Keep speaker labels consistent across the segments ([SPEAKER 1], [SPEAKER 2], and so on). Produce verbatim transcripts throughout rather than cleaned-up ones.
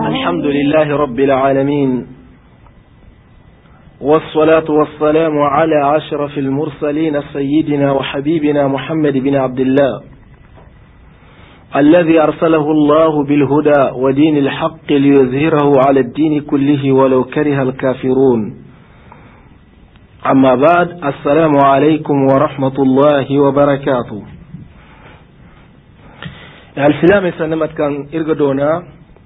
[SPEAKER 1] الحمد لله رب العالمين، والصلاة والسلام على أشرف المرسلين سيدنا وحبيبنا محمد بن عبد الله الذي أرسله الله بالهدى ودين الحق ليظهره على الدين كله ولو كره الكافرون. أما بعد، السلام عليكم ورحمة الله وبركاته. السلام سنمت كان إرغدونا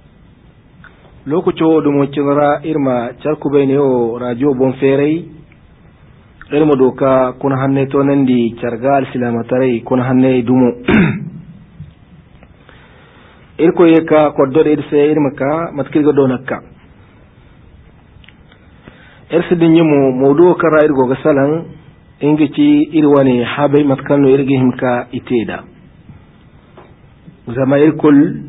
[SPEAKER 1] lokaco ɗum waccinara irma carkuɓeyneyo radio bon feerey irma doka kono hanne to nandi carga alsilamataray kono hanne dumo irko yeka koddoɗe irse irma ka matkirga donakka irsidin yimo mawduo kara irgoga salan ingici irwane habay matkanno irge himka iteda zama irkol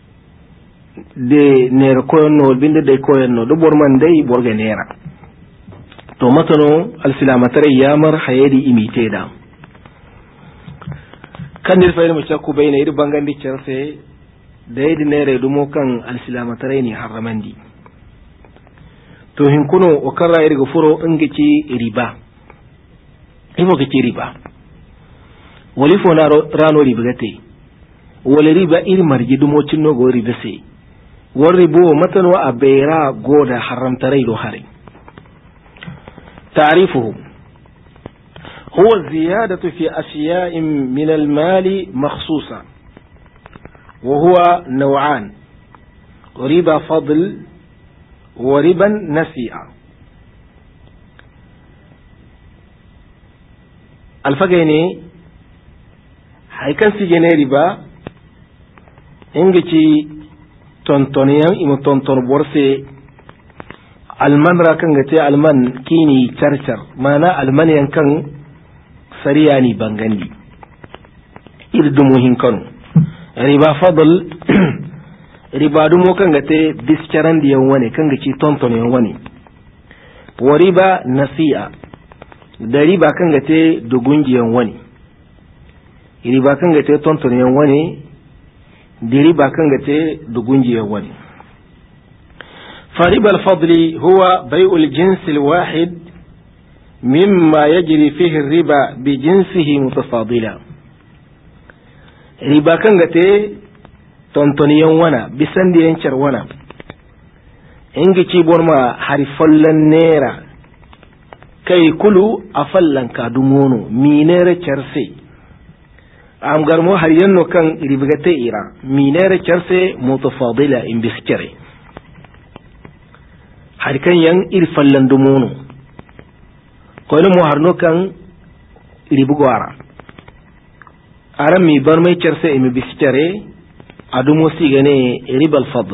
[SPEAKER 1] de nera koyanno binde de koyanno do borman dai borga nera to matano alsilamatare yamar hayedi imiteda kandir fayno mi chakku bayna ir bangandi cerse daydi nere dumo kan alsilamatare ni haramandi to hinkuno o karra irgo furo ingici riba imo gici riba wali fo na rano ribagate wala riba ir marji dumo cinno go ribase والربو مثلا وأبيرا قودا حرم تريدو هاري. تعريفه هو الزيادة في أشياء من المال مخصوصة، وهو نوعان: ربا فضل وربا نسيئة. الفقيني هيكن سيجني ربا انجي tontoniyan imo tonton borse alman ra kan gate alman kini charchar mana alman yankan sariyani bangandi irdumu hinkanu riba fadl riba dumo kan gate biscarandi yan wane kan gaci tonton yan wane wa riba nasi'a da riba kan gate dugunji yan wane riba kan gate tonton yan wane ديريبا كانغتي دغونجي يواني. فربا الفضل هو بيع الجنس الواحد مما يجري فيه الربا بجنسه متفاضلا. ربا كانغتي تونتوني يوانا بسندي ينشر وانا انجي تشيبون ما حرفلن نيرا كي كلو افلن كادمونو مينير تشرسي am garmo har yanno kan ribgate ira minere charse mutafadila in biskere har kan yan irfallandu mono ko no harno kan ribugwara aram mi bar mai charse in biskere adumo sigane ribal fadl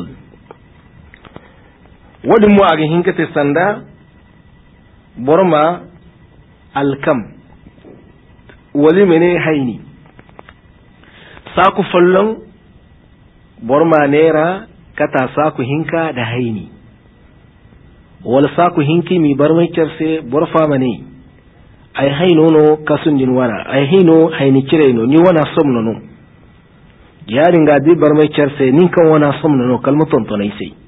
[SPEAKER 1] wadum mo aga hinkate sanda borma alkam wali mene hayni saku fallon borma nera kata saku hinka da haini wala saku hinki mi barmai cerse borfa mane ai haino no kasun din wana ai haino haini cireno ni wana somno no ya dinga di barmai cerse nin kan wana somno no kalmaton to nai sai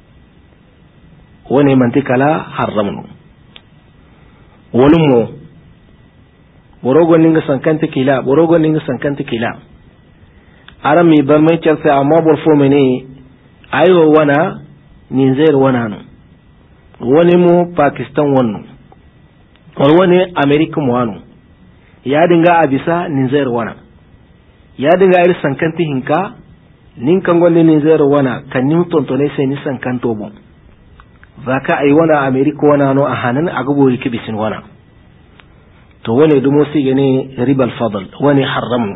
[SPEAKER 1] wani mantikala haramno wolummo borogo ninga sankante kila borogo ninga sankante kila aram mi bar mai cerse amma bor fo mene ayo wana ninzer wana no woni mo Pakistan wonno wal woni America mo wano ya dinga abisa ninzer wana ya dinga ir sankanti hinka nin kan gonde ninzer wana kan nim tontone sai ni sankanto bon zaka ai wana America wana no a hanan agabo yake bisin wana to woni dumo sigene ribal fadl woni haramu.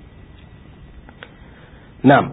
[SPEAKER 1] نعم.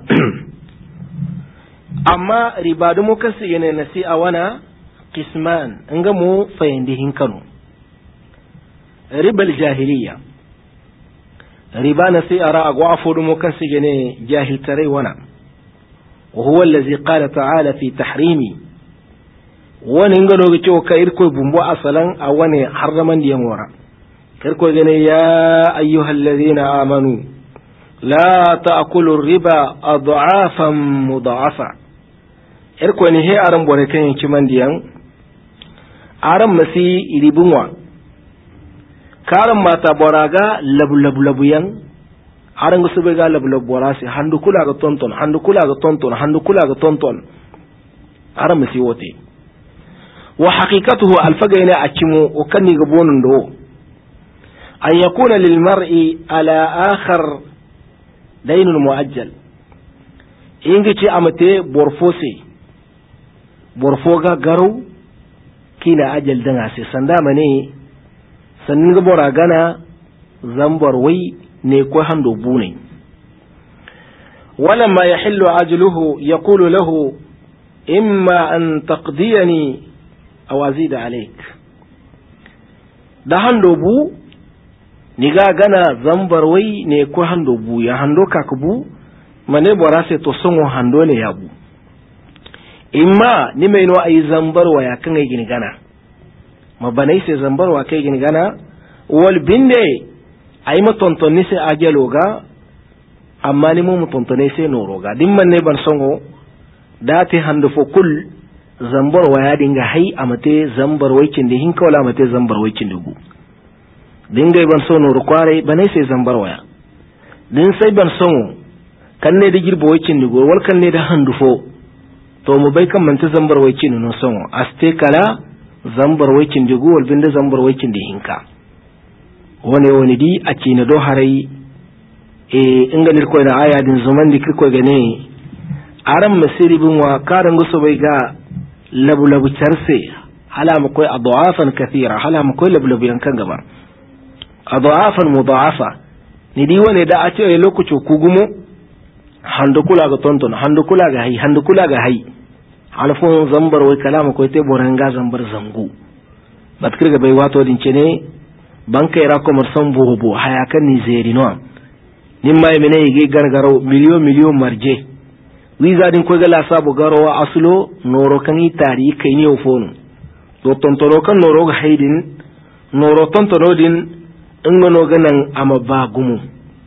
[SPEAKER 1] أما ربا مكسي يعني نسي أوانا قسمان انغمو فيندهن كانوا. ربا الجاهلية ربا نسي أراء وعفو مكسي يعني جاهل تري وانا وهو الذي قال تعالى في تحريمي وننغنو بيتو كايركو بمبو أصلا أواني حرما ديامورا كيركو يا أيها الذين آمنوا لا تأكلوا الربا أضعافا مضاعفة irko ni he aran bore kan yanki mandiyan aran masi iribunwa karan mata boraga labu labu labu yan aran gusu be ga labu labu borasi handu kula ga tonton handu kula ga tonton handu kula ga tonton aran masi wote wa haqiqatuhu alfagaina akimu o kanni ga bonun do an yakuna lil mar'i ala akhar daynun muajjal ingi ci amate borfose borfoga garu kina ajal danga sai sanda mane sannin ga bora gana zambar wai ne ko hando bune walamma yahillu ajluhu yaqulu lahu imma an taqdiyani aw azid alayk da hando bu ni ga gana zambar wai ne ko hando bu ya hando kakbu mane bora sai to songo hando ne yabu imma ni mai no ayi zambar wa ya kan ai gini gana mabanai sai zambar wa kai gini gana wal binde ayi matonton ni sai ajalo ga amma ni mu mutonton ne sai noro ga dimman ne ban songo dati hando fo kul zambar wa ya dinga hai amate zambar waikin da hinka wala amate zambar waikin dugu dinga ban so noro kware banai sai zambar waya din sai ban songo kan ne da girbo waikin dugu wal kan ne da hando fo to mu bai kan manta zambar waikin no songo aste kala zambar waikin dugu wal binda zambar waikin da hinka wone woni di a cina do harai e ingalir ko na aya din zaman di kirko gane aran masiri bin wa karan guso bai ga labu labu charse hala mu koy adafan kathira hala mu koy labu labu yankan gaba adafan mudafa ni di wone da a ce lokaci kugumo hando kula ga tonton hando kula ga hay hando kula ga hay alfon zambar wai kalama koy te boranga zambar zangu batkir ga bai wato din cene banka ira komar san bobo haya kan ni zeri no nimma e mene yige gargaro miliyon miliyon marje wiza din ko gala sabu garo aslo noro kan itari kai ne ofonu to tontoro kan noro ga haidin noro tontoro din ngono ganan ama bagumu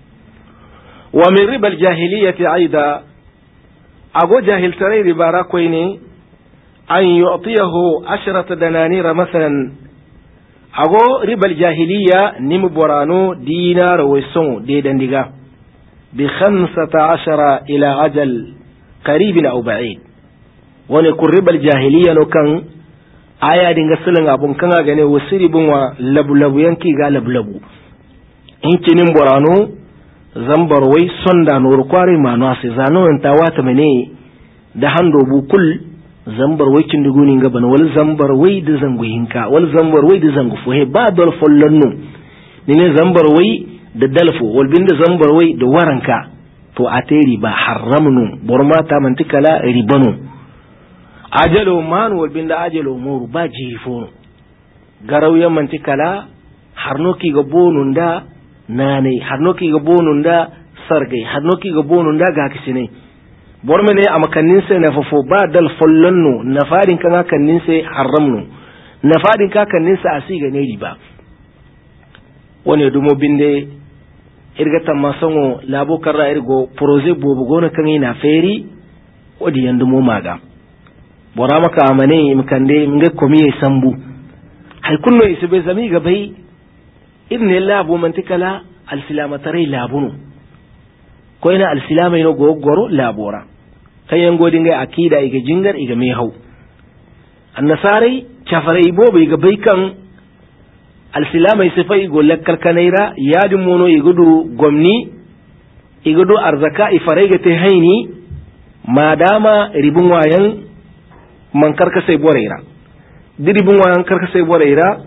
[SPEAKER 1] wa min ribal jahiliyyati aida ago jahil tare ribara ko ne an yu'tiyahu ashrata dananira masalan ago ribal jahiliya nim borano dinar weson de dandiga bi khamsata ashara ila ajal qarib aw ba'id woni kur ribal jahiliya no kan aya dinga sulun abun kan ga ne wasiribun wa labu labu yanki ga labu labu in kinin borano zambar wai sonda no kware mano sai zano ta wata mene da hando bu kul zambar wai kin duguni gaban wal zambar wai da zangu hinka wal zambar wai da zangu fuhe ba dol follannu ne zambar wai da dalfo wal binda zambar wai da waranka to ateri ba haramnu bormata mantikala ribanu ajalo man wal binda ajalo muru ba jifo garaw ya mantikala harnoki ga bonunda nane harnoki ga bonunda sargai harnoki ga bonunda ga kisine bormene a makannin sai na fafo ba dal follanno na fadin kan hakannin sai haramno na fadin ka kannin sa asiga ne riba woni dumo binde irga tamma songo labo karra irgo projet bobo gona kan ina feri odi yandu mo maga bora maka amane imkande minga komiye sambu hay kunno isbe zami ga bai idne labo mantikala alsilama tare labunu ko ina alsilama ino gogoro labora kayan godin ga akida iga jingar iga mai hau annasarai kafarai bobe iga baikan alsilama isifai go lakkar kanaira yadin mono igudu gomni igudu arzaka ifarai ga te haini madama ribun wayan man karkasai boreira diribun wayan karkasai boreira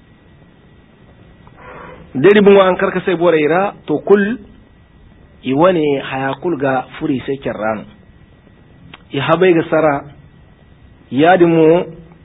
[SPEAKER 1] diribun wayan karkasai boreira to kul iwane hayakul ga furi sai kirranu i habai ga sara yadimu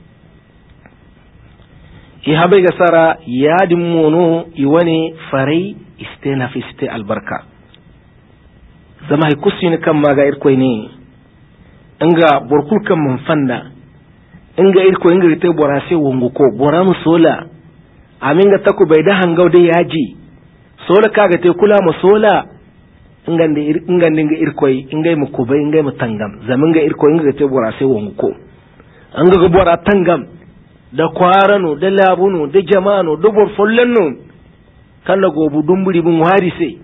[SPEAKER 1] i habai ga sara yadimu no iwane farai istena fiste albarka zama hay kusini kan maga irkoi ne inga borkul kan mun fanda inga irko inga te borase wongo ko boramu sola aminga taku bai da hangau da yaji sola kaga te kula mu sola ingande ingande nga irkoy ingay mu kubai ingay mu tangam zamin ga irkoy inga te bora sai wongu ko an ga bora tangam da kwarano da labuno da jama'ano da bor follanno kala gobu dumburi bun wari sai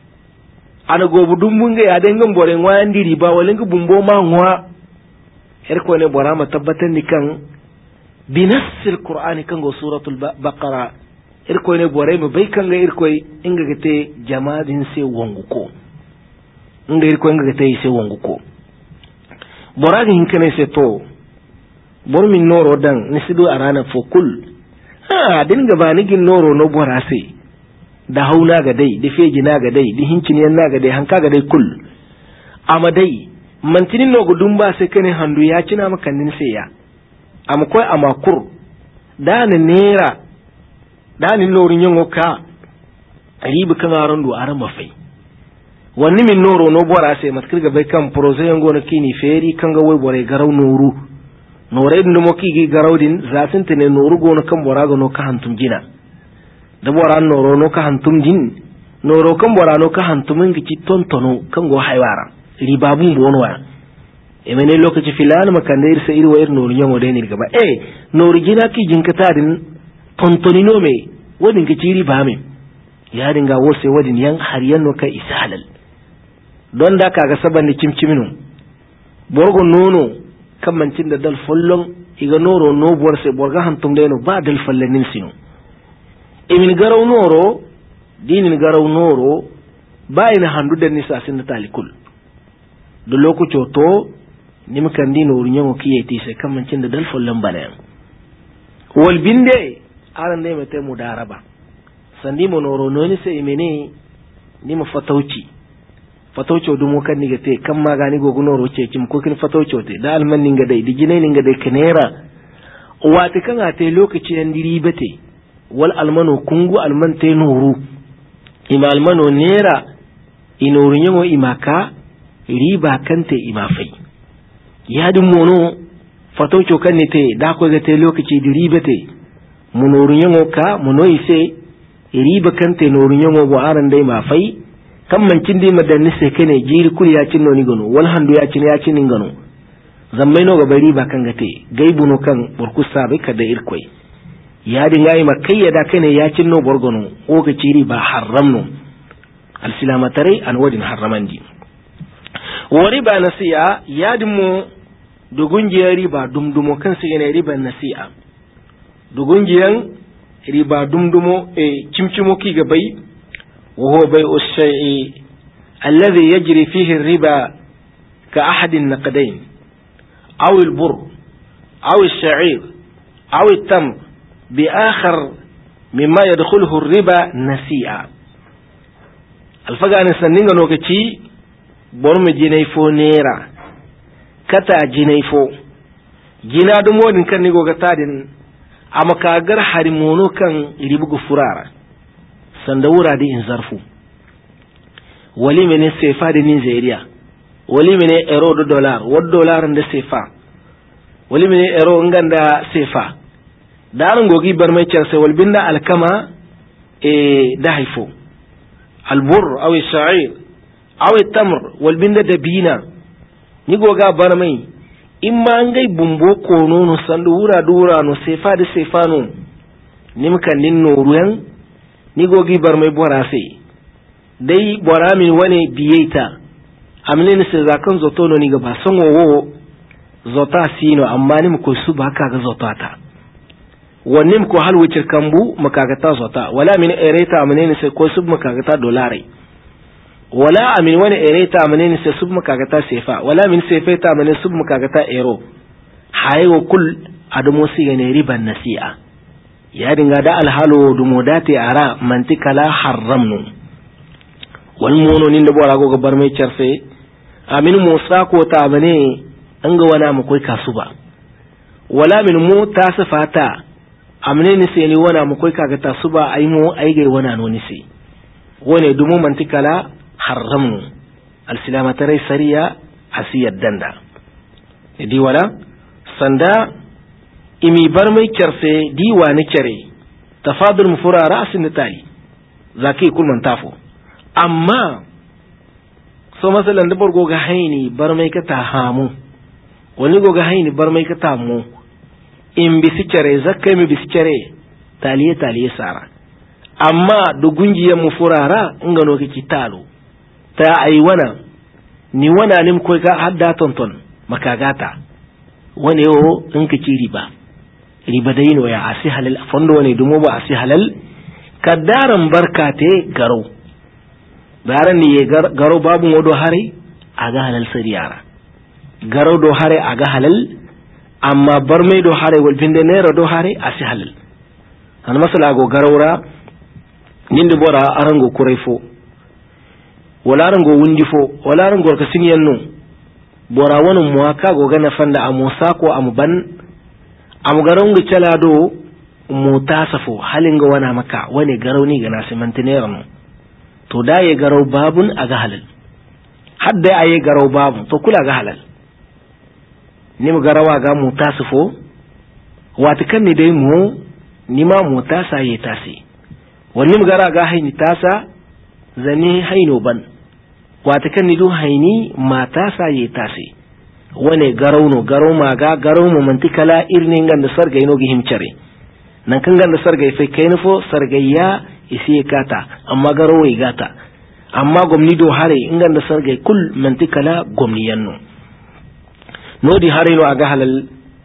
[SPEAKER 1] ana gobu dumbun ga ya dangan bore wandi riba walin ga bumbo ma ngwa irkoy ne bora ma tabbatan ni kan binassil qur'ani kan go suratul baqara irkoy ne bore mu bai kan ga irkoy inga ga te jama'in sai wongu ko inda irko inga ta yi sai wangu ko boragi hinkane sai to bor min noro dan ni sido arana fokul ha din ga bani gin noro no bora sai da hauna ga dai da feji na ga dai da hinciniyan na ga dai hanka ga dai kul amma dai mantinin no gudun ba sai kane handu ya cina maka nin sai ya am koi amakur da ne nera da ni norin yango ka ribi kan aran do aran mafai wani min noro no bora sai matkir ga bai kan proje yango na kini feri kan ga wai bore garau noru nore din mo kigi garau din zatin tene noru go no kan bora go no ka hantum jina da bora noro no ka hantum jin noro kan bora no ka hantum ngi ci tontono kan go haywara ribabun bono wa e mene lokaci filan makan da irsa irwa ir noru yango dai ni gaba eh noru jina ki jinkata din tontoni no me wadin ki ci riba me ya dinga wose wadin yan har yanno kai isalal don da kaga saban ni cimciminu borgo nono kamancin da dal follon iga noro no borse borga hantum deno ba dal fallanin sinu emin garaw noro dinin garaw noro ba ina handu da nisa sin talikul do lokuto to nim kan dino runyo kiyeti sai kamancin da dal follon bana wal binde aran dai mate mudaraba sandi mo noro noni sai imene ni mu fatauci fatauci dumo kan niga te kan magani gogo noro ce kim ko kin fatauci te da alman ninga dai digine ninga dai kanera wati kan ate lokaci an diri bate wal almano kungu alman te nuru ima almano nera inoru nyango imaka riba kante imafai yadin mono fatauci kan ne te da ko ga te lokaci diri bate munoru nyango ka muno ise riba kante noru nyango bo aran dai mafai kan mancin dai madanni sai kane jiri kuri ya cin noni gano wal handu ya cin ya cin gano zammai no ga bari ba kan gate gaibu no kan burkusa bai kada irkoi ya dinga yi makayya da kane ya cin no borgono o ga ciri ba haram no al silamatare an wadin haramandi wa riba nasi'a ya dimmo dugunjiyar riba dumdumo kan sai yana riba nasi'a dugunjiyan riba dumdumo e cimcimo ki ga bai وهو بيع الشيء الذي يجري فيه الربا كأحد النقدين أو البر أو الشعير أو التمر بآخر مما يدخله الربا نسيئا الفقا نسنين نوكتي برم جنيفو نيرا كتا جنيفو جنا دمودن كان نيغو كتادن أما كاغر حرمونو كان يريبو فرارا sandawura da in zarfu wali mene sefa da Nigeria wali mene euro da dollar wad dollar da sefa wali mene euro nganda sefa daran gogi bar mai cerse wal binda alkama e da haifo albur aw sha'ir aw tamr wal binda dabina ni goga bar mai imma ngai bumbo kono no sandawura dura no sefa da sefa no nimkan nin no ruyan ni gogi bar mai bora sai dai bora min wane diyeta amne ne sai zakan zoto no ni ga ba san wo zota sino amma ni ko su ba ka ga zota ta wanne ko hal wucir kambu makaga ta zota wala min ereta amne ne sai ko su makaga ta dolare wala amin wani ereta amne ne sai su makaga ta sefa wala min sefa ta amne su makaga ta euro hayo kul adumo siga ne riban nasi'a ya dinga da alhalo dumo date ara mantikala haramnu wal mono nin da bora go bar mai cerse amin musa ko ta bane an ga wana mu koi kasuba wala min mu ta sifata amne ni sai ni wana mu koi kaga ta suba ai mu ai ga wana no ni sai wone dumo mantikala haramnu al silamatare sariya asiyar danda idi wala sanda imi bar mai cerse diwa ni cere tafadul mufura ra'sin tali zaki kul man tafo amma so masalan da borgo ga haini bar mai ka ta hamu wani go ga haini bar mai ka ta mu in bisi cere zakkai mi bisi cere taliye taliye sara amma do gungiyan mu furara ingano kiki talo ta ai wana ni wana nim ko ka hadda tonton makagata wani yo in ka ci riba riba dai no ya asi halal fondo wani dumo ba asi halal kadaran barkate garo baran ni ye garo babu wodo hare aga halal sariyara garo do hare aga halal amma barmai do hare wal binde nera do hare asi halal an masala go garawra ninde bora arango kurayfo wala arango wundifo wala arango ka sinyanno bora wonu muaka go gana fanda amusa ko amban am garongo calado mutasafo halinga wana maka wani garawni gana simantinerno to da ye garaw babun aga halal hadda aye garaw babun to kula ga halal nim garawa ga mutasafo wata kan ni dai mu nima mutasa ye tasi wani gara ga haini tasa zane haino ban wata kan ni do haini matasa ye tasi wane garaw no garaw ma ga garaw mu mantikala irnin ganda sarga ino gi himcare nan kan ganda sarga fe kainfo sargayya isi kata amma garaw ai gata amma gomni do hare inganda sarga kul mantikala gomni yanno nodi hare no aga halal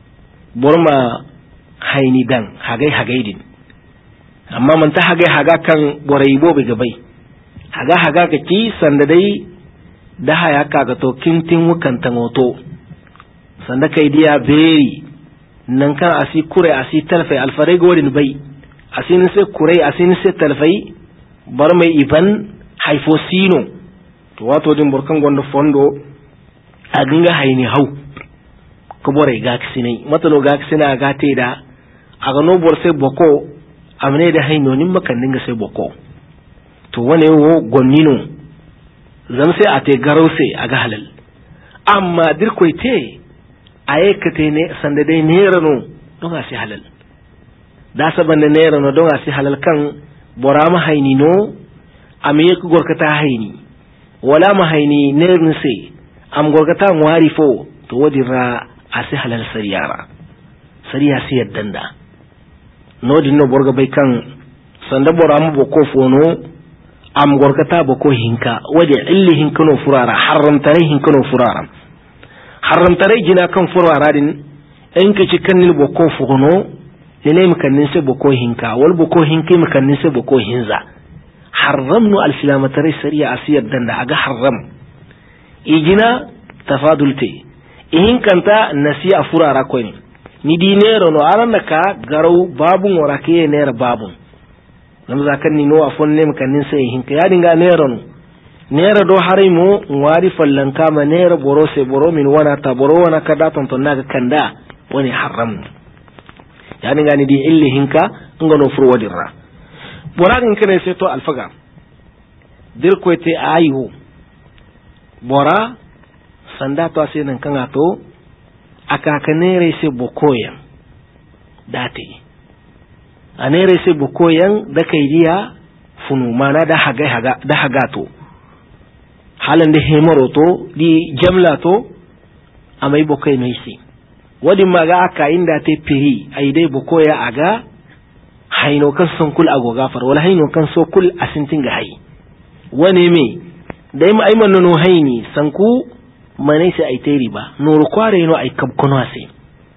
[SPEAKER 1] borma haini dan hagai hagaidin amma man ta hagai haga kan borai bobe gabai haga haga ka ki sanda dai da haya ka ga to kintin wukan tangoto sanda kai dia beri nan kan asi kure asi talfai alfarai godin bai asin sai kure asin sai talfai bar mai iban haifo sino to wato din burkan gondo fondo a ginga haini hau ko borai ga kisinai matalo ga kisina ga te da aga no bor sai boko amne da haino nin makan dinga sai boko to wane wo gonnino zan sai a te garo sai aga halal amma dirko te ayekate ne sanda dai ne rano don a sai halal da saban da ne rano don a sai halal kan bora ma haini no ame ku gorkata haini wala ma haini ne sai am gorkata ngwari fo to wadira a sai halal sariyara sariya sai yaddanda nodin no borga bai kan sanda bora mu boko fono am gorkata boko hinka wadi illi hinkano furara haramtare hinkano furara haramtare jina kan furara din en ka ci kanil boko fono lele makanin se boko hinka wal boko hinke makanin se boko hinza haramnu alfilamatare sariya asiyar danda aga haram ijina tafadulte ihinkanta nasiya furara ko ni ni dinero no aranda ka garau babun warake nera babun nam zakan ni no afon nem kanin sai hinka ya dinga nera no nera do harimo ngwari fallan kama nera boro se boro min wana ta boro wana kada ton ton naga kanda wani haram ya dinga ni di illi hinka ngono fur wadirra boragin kene sai to alfaga dir ko te ayu bora sanda to asinan kan ato aka kanere se bokoyan date anere se bokoyan da kaidiya funu mana da haga haga da hagato halan da hemaroto di jamlato amai bokai mai si wadi maga aka inda te piri ai dai bokoya aga haino kan son kul ago gafar wala haino kan so kul asintin ga hai wane me dai mai aiman no haini sanku manai sai ai teri ba nuru kware no ai kabkono ase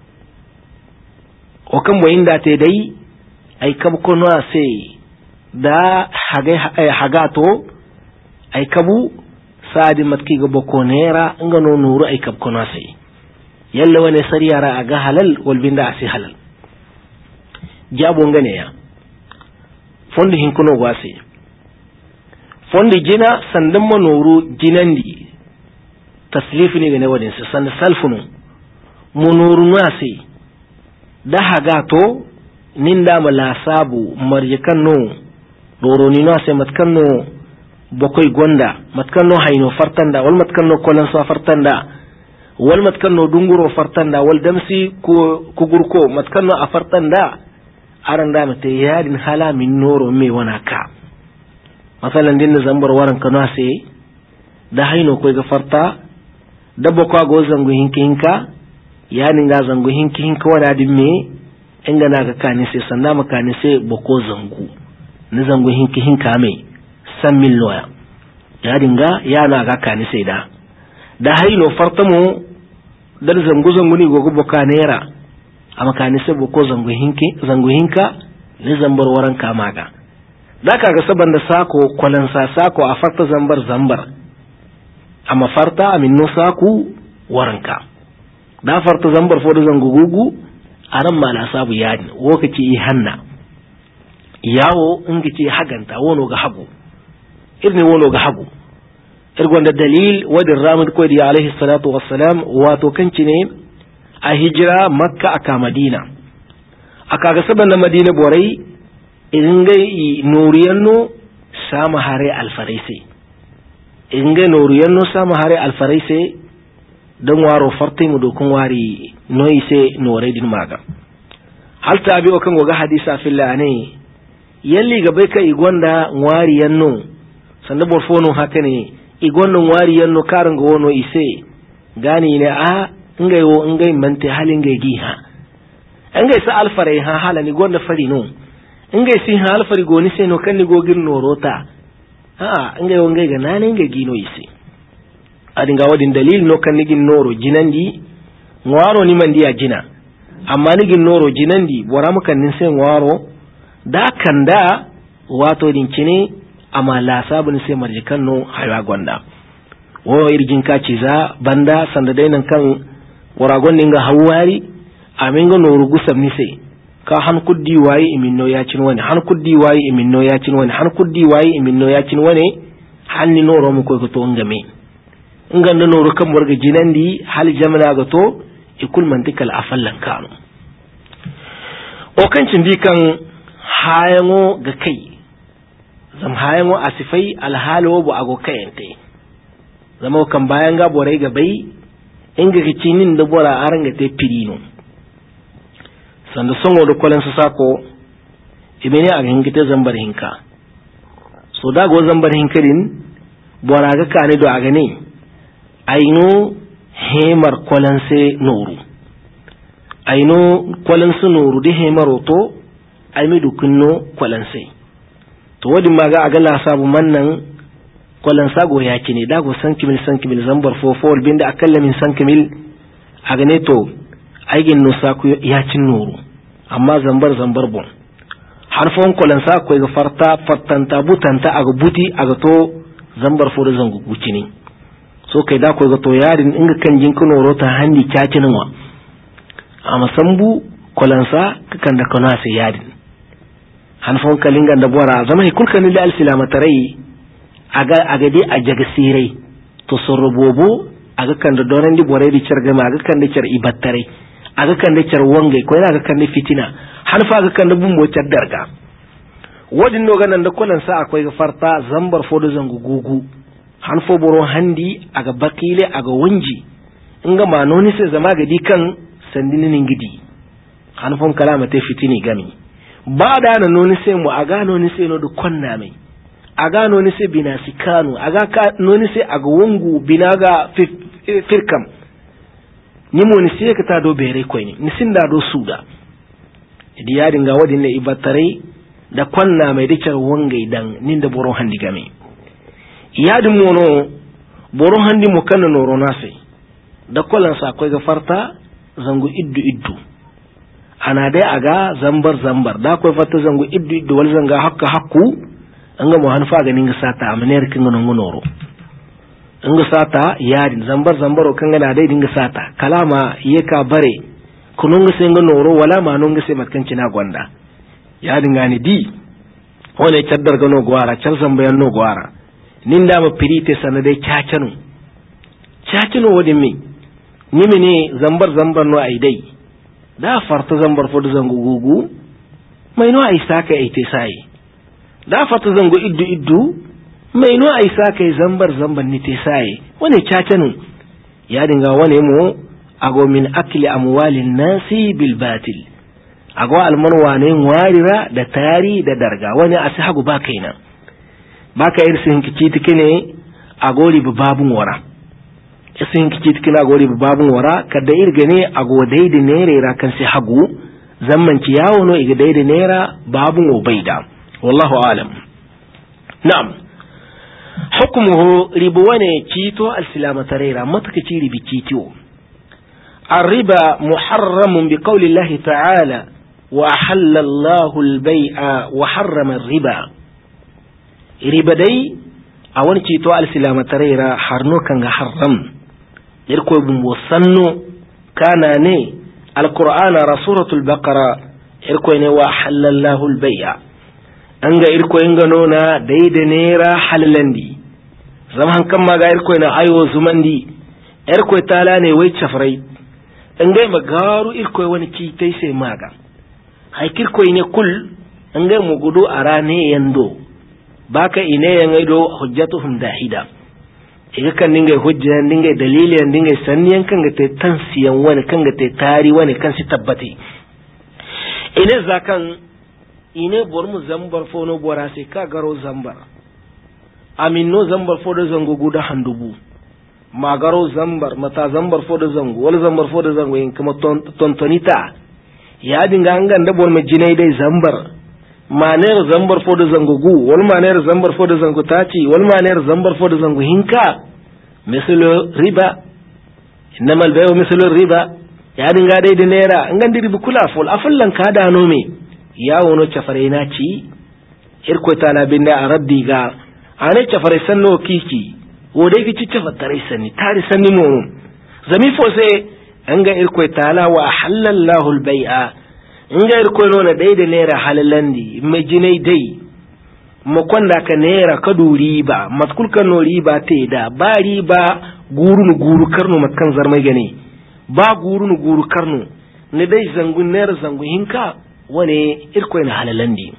[SPEAKER 1] o kan bo inda te dai ai kabkono ase da haga hagato ai kabu sadi matki ga bokonera ngano nuru ai kabkono ase yalla wane sariyara aga halal wal binda ase halal jabo ngane ya fondi hinkuno wase fondi jina sandan manuru jinandi taslifi ne ga ne wadin sa san salfunu munuru nasi da hagato ninda mala sabu marjikan no doro ni no sai matkan no bokoy gonda matkan no hayno fartanda wal matkan no kolan sa fartanda wal matkan no dunguro fartanda wal damsi ko kugurko matkan no afartanda aranda mate yadin hala min noro me wana ka masalan din zambar waran kano sai da haino ko ga farta da boko go zangu hinki hinka yani nga zangu hinki hinka wala dimme inga na ga kanise sanna makanise boko zangu ni zangu hinki hinka mai san mil loya ya dinga ya na ga kanise da da haino farta mu dar zangu zangu ni gogo boka nera amma kanise boko zangu hinki zangu hinka ni zambar waran kamaga da kaga saban da sako kwalansa sako a farta zambar zambar amma farta amin no saku waranka da farta zambar fo da zangu gugu aran mala sabu yadi wokaci i hanna yawo inga ce haganta wono ga hagu irne wono ga hagu irgonda dalil wadin ramad ko di alaihi salatu wassalam wato kanci ne a hijira makka aka madina aka ga saban na madina borai ingai nuriyanno sama hare alfaraisi ingai nuriyanno sama hare alfaraisi don waro farti mu dokun wari noise nore din maga hal tabi o kan goga hadisa fillah ne yalli ga bai ka igonda wari yanno sanda borfono haka ne igonda wari yanno karan go wono ise gani ne a ngai wo ngai mante halin ga giha ngai sa alfarai ha halani gonda fari no ngai si ha alfari goni se no kan ni gogin norota ha ngai wo ngai ga nane ngai gino ise adinga wadin dalil no kan nigin noro jinandi ngwaro ni mandi ya jina amma nigin noro jinandi bora mukan nin sai ngwaro da kanda wato din cine amma la sabun sai marjikan no haywa gonda wo irjin ka ci za banda sanda dainan kan waragon ninga hawari aminga noro gusam ni sai ka han kuddi wayi iminno ya cin wani han kuddi wayi iminno ya cin wani han kuddi wayi iminno ya cin wani hanni noro mu ko to ngame nganda noro kam warga jinandi hal jamana ga to ikul mantikal afallan kanu o kancin bi kan hayango ga kai zam hayango asifai alhalo bu ago kayente zama kan bayan ga borai ga bai inga kicinin da bora aranga te pirino sanda songo do kolen sa sako ibene a hingite zambar hinka so da go zambar hinkirin bora ga kane do aga ne aino hemar kwalanse noru aino kwalanse noru di hemar to aimi dukunno kwalanse to wadin maga aga la sabu mannan kwalansa go yaki ne dago san kimil san kimil zambar fofol binda akalla min san kimil aga ne to aigin no saku yacin noru amma zambar zambar bon harfon kwalansa ko ga farta fattanta butanta aga buti aga to zambar fo da zangu guci ne so kai da ko ga to yarin inga kan jin kuno rota handi cacinin wa amma sambu kolansa kakan da kana sai yarin han fon kalinga da bora zama hi kulkan da alsilama tarai aga aga dai a jaga sirai to sorrobobo aga kan da doran di bore di cergama aga kan da cer ibattare aga kan da cer wangai ko aga kan da fitina han fa aga kan da bumbo cer darga wadin no ganan da kolansa akwai ga farta zambar fodo zangu gugu han fo boro handi aga bakile aga wunji inga manoni sai zama gadi kan sandinin gidi han fon kalama te fitini gami ba da na noni sai mu aga noni sai no du konna mai aga noni sai bina sikanu aga ka noni sai aga wungu binaga firkam ni mo ni sai ka ta do bere ko ni ni sinda do suda idi ya dinga wadin ne ibatare da konna mai dicar wangai dan ninda boro handi gami iyadin mono boron handi mo kan noro nase da kolan sa akwai ga farta zangu iddu iddu ana dai aga zambar zambar da akwai farta zangu iddu iddu wal zanga hakka hakku an ga mu hanfa ga ninga sata amaner kin ngono noro an ga sata yadin zambar zambaro kan ga dai dinga sata kalama yeka bare kunun ga sai ga noro wala ma nun ga sai matkanci na gonda yadin gani di wala caddar ga no gwara cal zambayan no gwara ninda ma pirite sanade cacanu cacanu wodi mi nimi ne zambar zambar no ai dai da farta zambar fo zangu gugu mai no ai saka ai te sai da farta zangu iddu iddu mai no ai saka zambar zambar ni te sai wani cacanu ya dinga wani mu ago min akli amwalin nasi bil batil ago almanwa ne warira da tari da darga wani asihagu ba kaina baka irsin kici tikine agori babun wara isin kici tikina agori babun wara kada irgane ago daidai nere ra kan sai hagu zaman ci yawo no iga daidai nera babun ubaida wallahu alam. na'am hukmuhu ribuwane cito al-silama tarera mataka ci ribi cito الربا محرم بقول الله تعالى وأحل الله البيع وحرم الربا. ربا دي أولا تيتو السلامة تريرا حرنو كان حرم يركو بموصنو كان ني القرآن رسولة البقرة يركو ني وأحل الله البيع أنجا يركو إنغنونا ديد نيرا حللندي زمان كما يركو نا أيو زمندي يركو تالاني ويتشفري ngai magaru irkoy wani ci tai sai maga hay kirkoy ne kul ngai mu gudu arane yando baka ine yangai do hujjatuhum dahida iga kan ningai hujja ningai dalili ningai sanniyan kan ga tai tansiyan wani kan ga tai tari wani kan si tabbati ine zakan ine bormu zambar fono bora sai ka garo zambar aminno zambar fodo zango guda handubu magaro zambar mata zambar fo da zango wal zambar fo da zango in kuma tontonita ya dinga angan da bor majinai dai zambar maner zambar fo da zango gu wal maner zambar fo da zango taci wal maner zambar fo da zango hinka misalo riba inma al bayu misalo riba ya dinga dai da naira angan di riba kula fol afallan ka da no me ya wono chafare na ci irko tala binda arabbi ga ane chafare sanno kiki wodai ki cicce fattare sani tare sani mu zami fo sai an ga irko ta'ala wa halallahu al-bai'a in ga irko nona dai da naira halalandi mai jinai dai mu kwanda ka naira ka duri ba matkul kan no riba te da ba riba gurun guru karno matkan zarmai gane ba gurun guru karno ne dai zangun naira zangun hinka wane irko na halalandi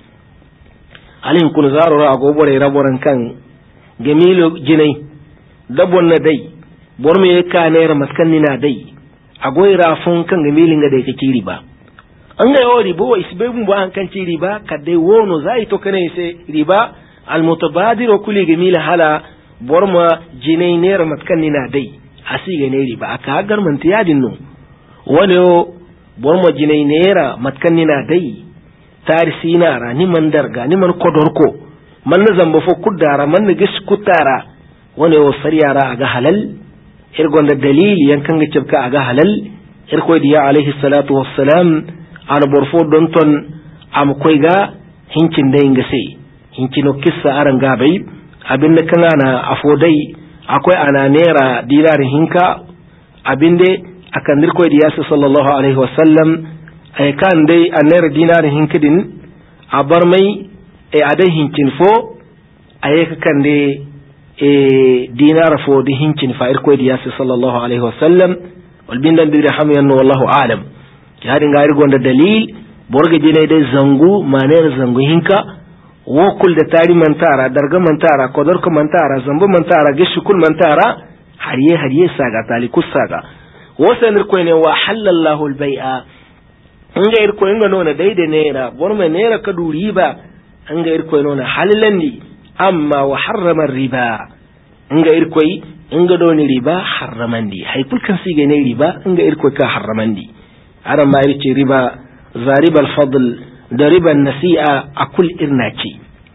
[SPEAKER 1] alin kun zarura agobore raboran kan gamilo jinai dabon na dai bor me ka naira maskan na dai agoy rafun kan ga milin ga dai kake riba an ga yori bo isbe mun ba an kan ci riba kadai wono zai to kane sai riba al mutabadir kulli ga mil hala bor ma jinai naira maskan na dai asi ga ne riba aka gar man tiyadin no wani bor ma jinai naira maskan na dai tarisi na ra ni man darga ni man kodorko man na zamba fo kudara man na gis kutara wani wasar yara a ga halal irgon da dalili yankan ga cibka a ga halal irko diya alaihi salatu wassalam an borfo don ton am koi ga hincin da yin gase hincin kissa aran gabai abin da kan ana afodai akwai ana nera dinar hinka abin da akan dirko diya sallallahu alaihi wasallam ay kan dai an nera dinar hinkidin a bar mai e adai hincin fo ayyaka kan dai e dinar fo di hincin fa irko di yasi sallallahu alaihi wasallam wal bin dan dirham yanno wallahu alam ya dinga irgo da dalil borga jine dai zangu maner zangu hinka wo kul da tari mantara darga mantara kodor ko mantara zambu mantara gishu kul mantara hariye hariye saga tali kusaga wo san irko ne wa halallahu al bai'a anga irko inga nona dai da nera borma nera ka duri ba anga irko nona halalandi amma wa harrama riba inga irkoi inga doni riba harramandi hay kulkan sige ne riba inga irkoi ka harramandi aran ma irce riba zariba al-fadl da riba nasi'a akul irnaci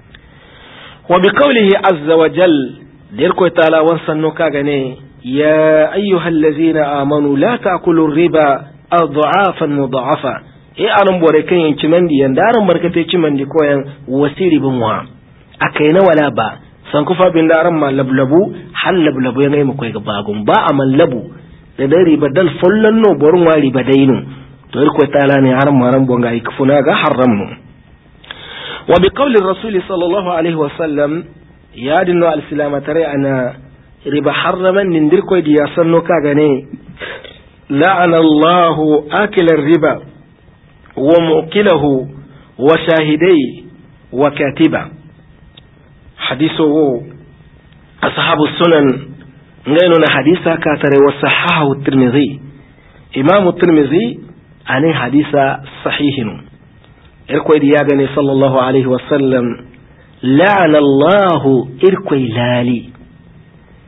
[SPEAKER 1] wa bi qawlihi azza wa jal da irkoi ta'ala wan sanno kaga ne ya ayyuhallazina amanu la ta'kulu riba adha'afan mudha'afa e anan bore kan yanci mandi yandaran barkate ci mandi koyan wasiri binwa akai na wala ba san kufa bin daran ma lablabu hal lablabu ya ngai makai ga bagun ba amal labu da dai riba dal follan no borun wari ba dainu to irko taala ne haram maran bonga ikfuna ga haramnu wa bi qawli rasul sallallahu alaihi wa sallam ya dinu al silama tare ana riba haraman nin dirko diya sanno kaga ne la'ana allah akila riba wa mukilahu wa shahidai wa katiba hadiso wo ashabu sunan ngaino na hadisa ka tare wa sahahu tirmidhi imam tirmidhi ane hadisa sahihin irko di ya gane sallallahu alaihi wasallam la'ana allah irko lali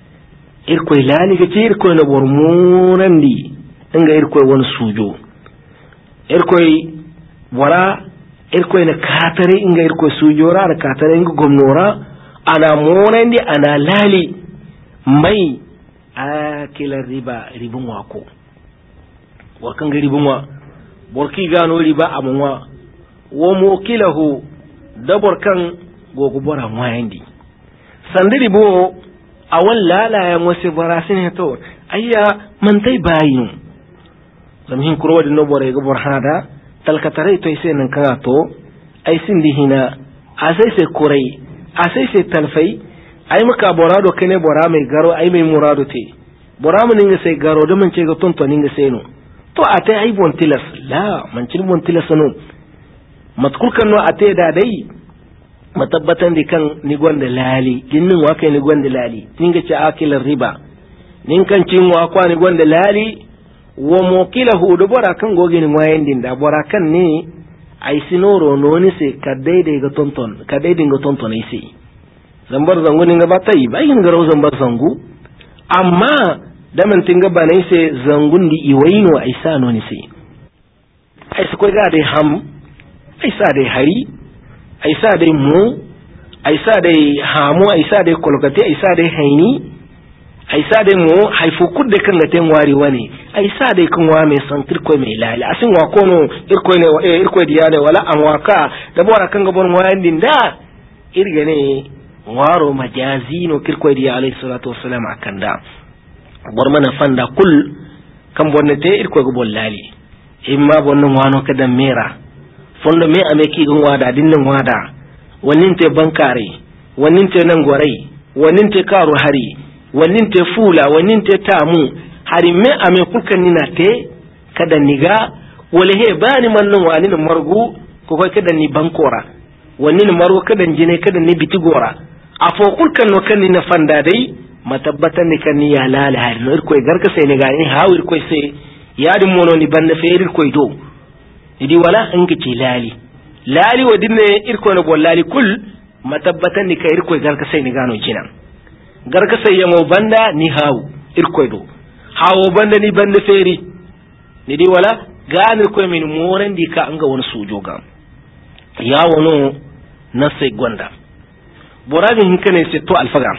[SPEAKER 1] irkoy lali ga ci irkoy na bor munandi inga irkoy won sujo irkoy wala irkoy na katare inga irkoy sujora na katare inga gomnora ana munandi ana lali mai akila riba ribun wako wakan ga ribun wa borki gano riba amunwa wa mukilahu dabor kan gogo bora mwayandi sandiri bo awan lala ya mose bora sin to ayya man tay bayin zam hin kuro wadi no bora ga bor hada talkatare to ise nan kan to ay sindi hina asai se kurai asai se talfai ay maka borado kene bora mai garo ay mai murado te bora mun ninga sai garo da man ce ga tonto ninga sai no to ate ay bon tilas la man cin bon tilas no matkul kan no ate da dai matabbatan di kan ni gonda lali dinnin wa kai ni gonda lali ninga ci akilar riba nin kan cin wa kwa ni gonda lali wa mukilahu do bora kan goge ni wayen din da bora kan ne ay sinoro no ni se kadai de ga tonton kadai din ga tonton ai se zambar zangu ni ga batai bai ga ro zambar zangu amma da man tinga banai se zangun di iwaino ai sa no ni se ai su ko ga dai ham ai sa dai hari ai sa dai mu ai sa dai hamu ai sa dai kolkate ai sa dai haini ai sa dai mu haifu kudde kan ga ten wari wani ai sa dai kan wa mai santir ko mai lali asin wa kono irko ne eh irko diya ne wala an waka da bora kan ga bon wayan din da irga ne waro majazi no kirko diya alayhi salatu wassalam akanda bor mana fanda kul kan bonne te irko go bon lali imma bonno wano kada mera fondo me ame ki gon wada dinnan wada wannin te bankare wannin te nan gorai wannin te karu hari wannin te fula wannin te tamu hari me ame kulkan nina te kada niga wala he bani mannon wani na margu ko kai kada ni bankora wannin margo kada jine kada ni bitigora afo kulkan no kan ni na fanda dai matabbatan ni kan ni ya lala hari no irko garka sai ni ga ni hawir ko sai yadin mono ni banda ferir ko do idi wala anki ci lali lali wadinne irko na bollali kul matabbatan ni ka irko garka sai ni gano jinan garka sai yamo banda ni hawu irko do hawo banda ni banda feri ni di wala ganir ko min moran di ka anga won sujo gam ya wono na sai gonda boraga hinkane se to alfagam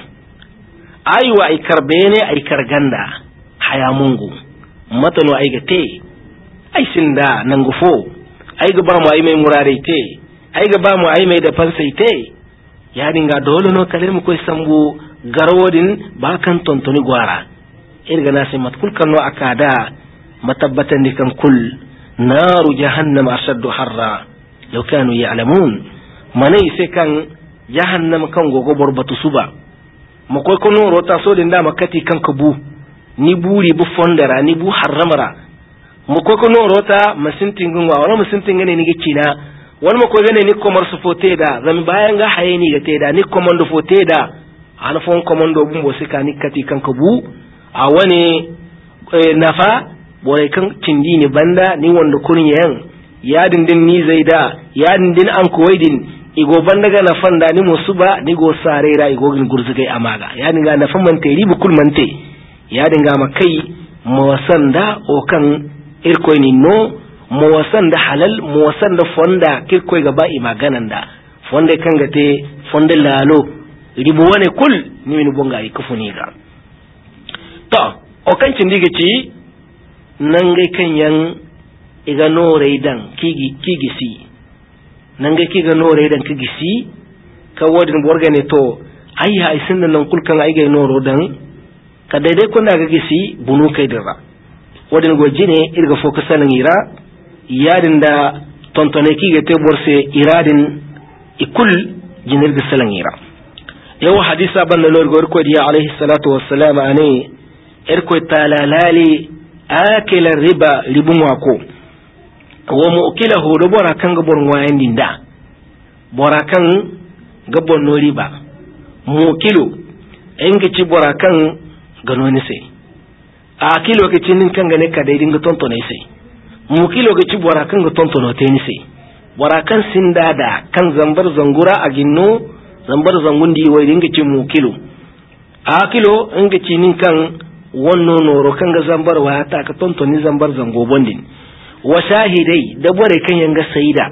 [SPEAKER 1] aywa ay karbene ay karganda haya mungu matano ay gate ai sinda nangu fo ai ga ba mu ai mai murare te ai ga ba mu ai mai da fansai te ya dinga dole no kale mu koy sambu garwodin ba kan tontoni gwara irga na sai matkul kan no akada matabbatan di kan kul naru jahannam ashaddu harra law kanu ya'lamun manai sai kan jahannam kan gogo borbatu suba mu koy ko no rota so din da makati kan kabu ni buri bu fondara ni bu harramara mu ko ko norota masintin gunwa wala masintin gane ni gicina wani mako gane ni komar su fote da zami bayan ga haye ni ga teda ni komando fote da ana fon komando bumbo sika ni kati kan kabu a wani nafa bore kan tindi ni banda ni wanda kurin yan yadin din ni zaida yadin din an kuwaidin igo banda ga nafan da ni musuba ni go sarera igo gin gurzugai amaga yadin ga nafan mante ribu kul mante yadin ga makai mawasanda o kan irkoy ni no mo wasanda halal mo wasanda fonda kirkoy gaba i maganan da fonde kangate fonde lalo ribu wane kul ni min bonga i kufuni ga to o kan cindige ci nange kanyan iga nore dan kigi kigisi nange kiga nore dan kigisi ka wodin borgane to ayya isin nan kul kan ay ga noro dan ka daidai kuna ga gisi bunu kai dira wadin gojine irga fokusa nan ira yarin da tontone ki ga te borse iradin ikul jinir ga salan ira yau hadisa banna lor gor ko diya alaihi salatu wassalam ane irko talalali akila riba ribun wako wa mu'kilahu do bora kan ga born wayan dinda bora kan ga bonno riba mu'kilu enga ci bora kan ganoni sai a kilo ke cinin kan gane ka dai dinga tonto ne sai mu kilo ke ci bora kan ga tonto no teni sai bora kan sinda da kan zambar zangura a ginno zambar zangundi wai dinga ci mu kilo akilo inga cinin kan wonno noro kanga zambar wa ta ka tontoni zambar zango bondin wa shahidai da bore kan yanga saida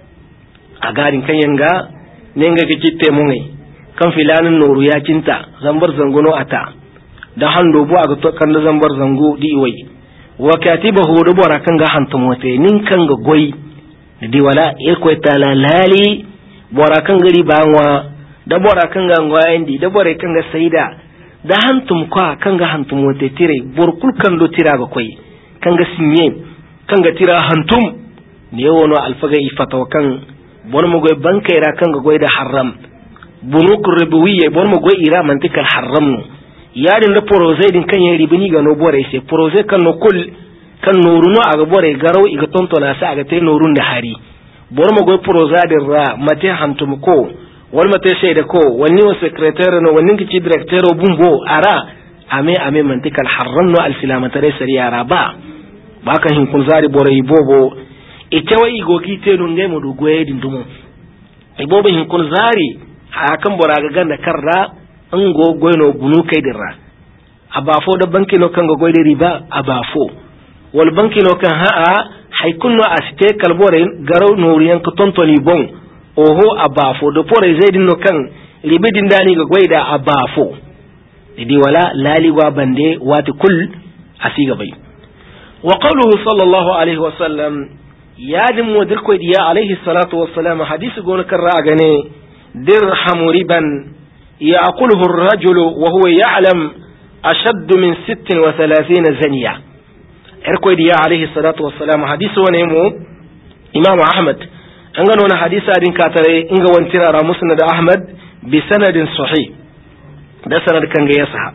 [SPEAKER 1] a garin kan yanga nenga ke citte mungai kan filanin noru ya cinta zambar zangono ata da hando bu aga to kan zambar zango di wai wa katibahu da bora kan ga hantum wate nin kan ga goyi di wala e ko tala lali bora kan gari banwa da bora kan ga ngwayandi da bora kan ga saida da hantum kwa kan ga hantum wate tire bor kul kan do tira ga koi kan ga sinye kan ga tira hantum ne wono alfaga ifata kan bon mo goy bankaira kan ga goy da haram bunuk ribawiyya bon mo goy ira mantikal haram no yadin da projet din kan yari bini ga no bore sai projet kan no kul kan noruno aga bore garaw iga tontona sa aga te norun da hari bon mo goy projet din ra mate hantum ko wal mate sai da ko wani wa secretary no wani kici director bumbo ara ame ame mantikal haram no al filamatare sariya ra ba ba kan hin kun zari bore ibobo ite wai gogi te no ngai mo do goye din dumo ibobo hin kun zari hakan bora ga ganda karra an go goyno bunu kai dirra abafo da banki no kan go goyde riba abafo wal banki no kan haa hay kunno asite kalbore garaw noriyan ko tontoni bon oho abafo do pore zaidin no kan ribidin dani ga goyda abafo idi wala lali wa bande wati kul asiga bai wa qawluhu sallallahu alaihi wasallam yadim wa dirko diya alaihi salatu wassalam hadisi gona kan ra gane dirhamu riban يأكله الرجل وهو يعلم أشد من ست وثلاثين زنية إركوي ديا عليه الصلاة والسلام حديث ونمو إمام أحمد أنغنونا حديث أدين كاتري إنغا وانترى مسند أحمد بسند صحيح ده سند كان يسحى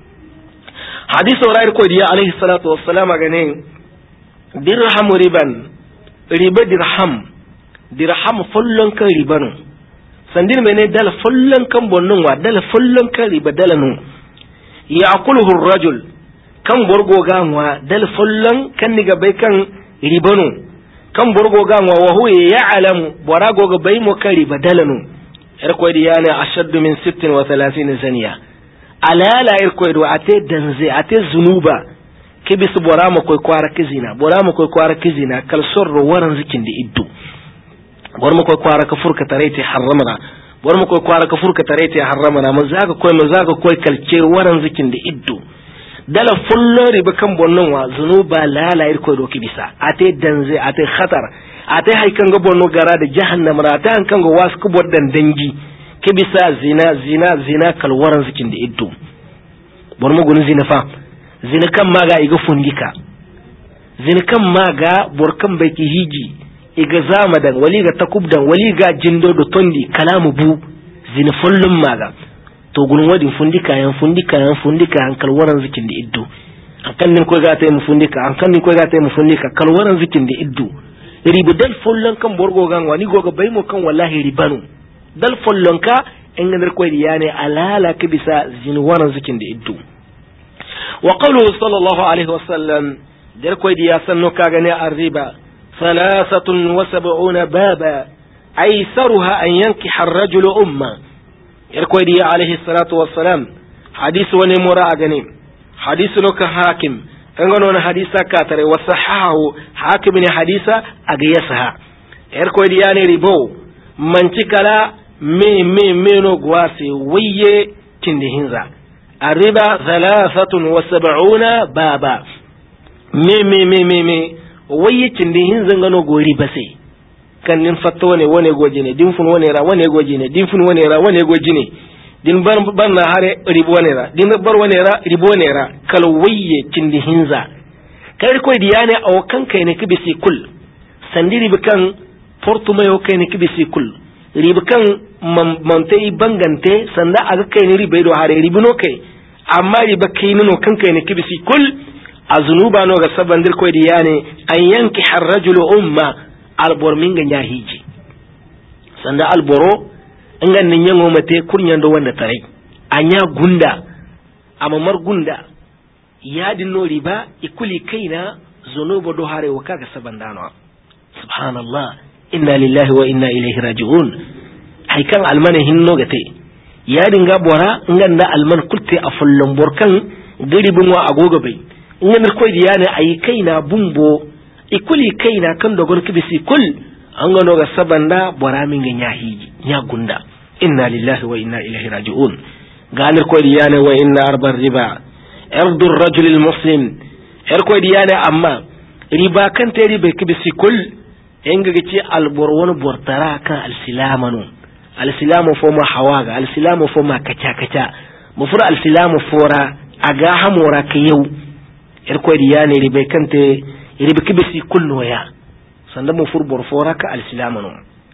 [SPEAKER 1] حديث ورا إركوي ديا عليه الصلاة والسلام أغنين درهم ربا ربا درهم درهم فلن كربانو sandir mene dala follan kan bonnon wa dala follan kan riba dala nu ya'kuluhu ar-rajul kan borgo ganwa dala follan kan niga bai kan ribanu kan borgo ganwa wa huwa ya'lamu borago ga bai mo kan riba dala nu er ko di yana ashaddu min sittin wa thalathin zaniya alala er ko do ate danze ate zunuba kibis borama koy kwara kizina borama koy kwara kizina kal sorro waran zikin di iddu bormo koy kwara ka furka tarete harramana bormo koy kwara ka furka tarete harramana mazaga koy mazaga koy kalce waran zikin da iddu dala fullori be kan bonnon wa zunuba lala ir koy do kibisa ate danze ate khatar ate hay kan ga bonno gara da jahannam ra ta kan ga wasu ku boddan dangi kibisa zina zina zina kal waran zikin da iddu bormo gun zina fa zina kan maga iga fundika zina kan maga borkan bai ki hiji iga zamadan wali ga takubdan wali ga jindo do tondi kalamu bu zina follum maga to gun wadin fundika yan fundika yan fundika an kalwaran zikin da iddu an kan nin ko ga tay mu fundika an kan nin ko ga tay mu fundika kalwaran zikin da iddu ribu dal follon kan borgo gan wani goga bai mo kan wallahi ribanu dal follon ka en ganar ko yani alala kibisa zin waran zikin da iddu wa qawluhu sallallahu alaihi wasallam der ko diya sanno kaga ne arriba ثلاثة وسبعون بابا أيسرها أن ينكح الرجل أمة يركوي دي عليه الصلاة والسلام حديث ونمراء جنيم حديث لك حاكم أنغنون حديثة كاتر وصححه حاكم حديثة أقيسها يركوي دي يعني ربو من تكلا مي مي مينو قواسي ويه كندهنزا الربا ثلاثة وسبعون بابا مي مي مي مي مي waye cinde hin zangano gori base kan nin fatto wane wane goji ne din fun wane ra wane goji ne din fun wane ra wane goji ne din bar ban na hare ribo wane ra din bar wane ra ribo wane ra kal waye cinde hinza kai ko diyane aw kan kai ne kibisi kul sandiri bikan portu mayo kai ne kibisi kul ribikan mante bangante sanda aga kai ne ribe do hare ribino kai amma riba kai no kan kai ne kibisi kul azunuba no ga sabandir ko diyane an yanki harrajulu umma albor minga nyahiji sanda alboro ngan nin yango mate kurnyando wanda tare anya gunda amamar gunda yadin no riba ikuli kaina zunuba do hare waka ga sabandano subhanallah inna lillahi wa inna ilaihi raji'un hay kan almane hinno gate ya dinga bora nganda alman kulte a fullon borkan garibin wa agoga bai ingan koy diya ne ayi kaina bumbo ikuli kaina kan dogon kibisi kul an gano ga sabanda bora min ga nyahiji nya gunda inna lillahi wa inna ilaihi raji'un galir koy diya ne wa inna arbar riba irdu ar-rajul al-muslim er koy diya ne amma riba kan te riba kibisi kul inga ga ci albor wani bortara kan al-silamanu al-silamu fo ma hawaga al-silamu fo ma kaca kaca mufur al-silamu fora aga hamora ka yau er koy diya ne riba kan te riba kibisi kul noya sanda mufur bor fora ka al-silamanu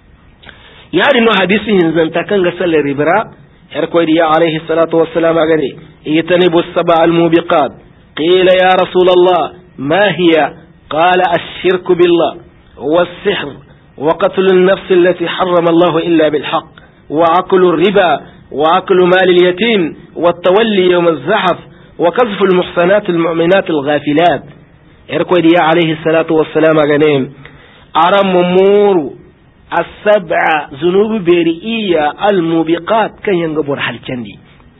[SPEAKER 1] ya dino hadisi hinzanta kan ga sallar ribra er koy diya alayhi salatu wassalam agane yatanibu as-sab'a al-mubiqat qila ya rasul allah ma hiya qala ash-shirku billah والسحر وقتل النفس التي حرم الله إلا بالحق وأكل الربا وأكل مال اليتيم والتولي يوم الزحف وقذف المحصنات المؤمنات الغافلات إركوي دي عليه الصلاة والسلام أغنيم أرم مور السبع ذنوب بريئية الموبقات كان ينقبور حال كندي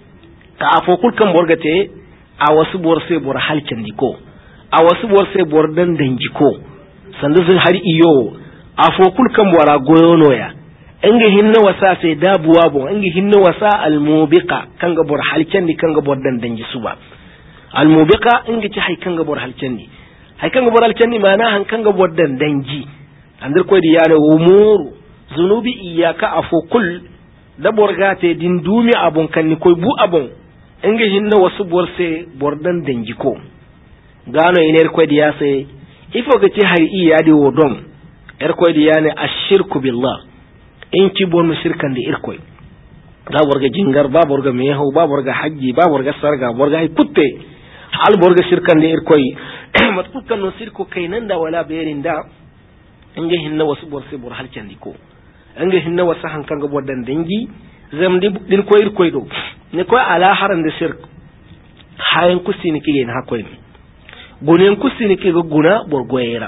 [SPEAKER 1] كأفو كل كم برغتي أوسي بورسي بور حال كندي كو أوسي بورسي بوردن دنجي sandu sun har iyo a fokul kan wara goyono ya inga hinna wasa sai dabuwa bo inga hinna wasa almubiqa kan ga bor halken ni kan ga bor dan dangi suba almubiqa inga ci hay kan ga bor halken ni hay kan ga bor halken ni mana han kan ga bor dan dangi andir ko di yana umuru zunubi iyaka a fokul da bor gate din dumi abun kan ni koy bu abun inga hinna wasu bor sai bor dan dangi ko gano iner ko di ya sai ifo ga ce har iya da wodon irkoi da yana ashirku billah in ki bon shirkan da irkoi da borga jingar ba borga meho ba borga haji ba borga sarga borga kutte hal borga shirkan da irkoi mat kutkan no sirko kainan da wala bayarin da inga hinna wasu borse bor halcan diko inga hinna wasu hankan ga bodan dangi zam din ko irkoi do ne ko ala haran da shirk hayan kusi ne kige na hakoi gunen kusini ke ga guna borgoyera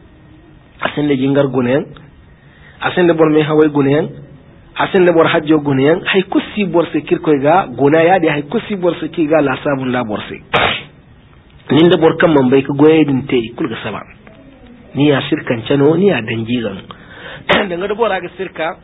[SPEAKER 1] asin da jingar gunen asin da bor me hawai gunen asin da bor hajjo gunen hay kusi bor se kirko ga guna ya de hay kusi bor se ki ga la sabun la bor se nin da bor kan man bai ka goye din te kul ga sama ni ya shirkan cano ni ya dangi zan da ga da bor ga shirka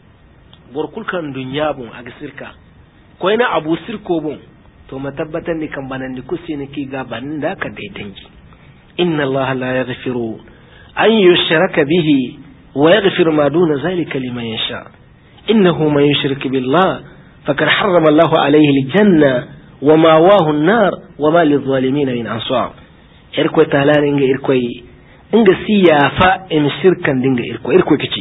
[SPEAKER 1] bor kul kan dunya bun aga shirka ko ina abu sirko bun to matabbatan ni kan banan ni kusi ni ki ga banin da ka dai dangi inna allaha la yaghfiru an yushraka bihi wa yaghfiru ma duna zalika liman yasha innahu man yushrik billah fakad harrama allahu alayhi aljanna wa mawahu an-nar wa ma lidh-dhalimin min ansar irko talani nga irko inga siyafa in shirkan dinga irko irko kici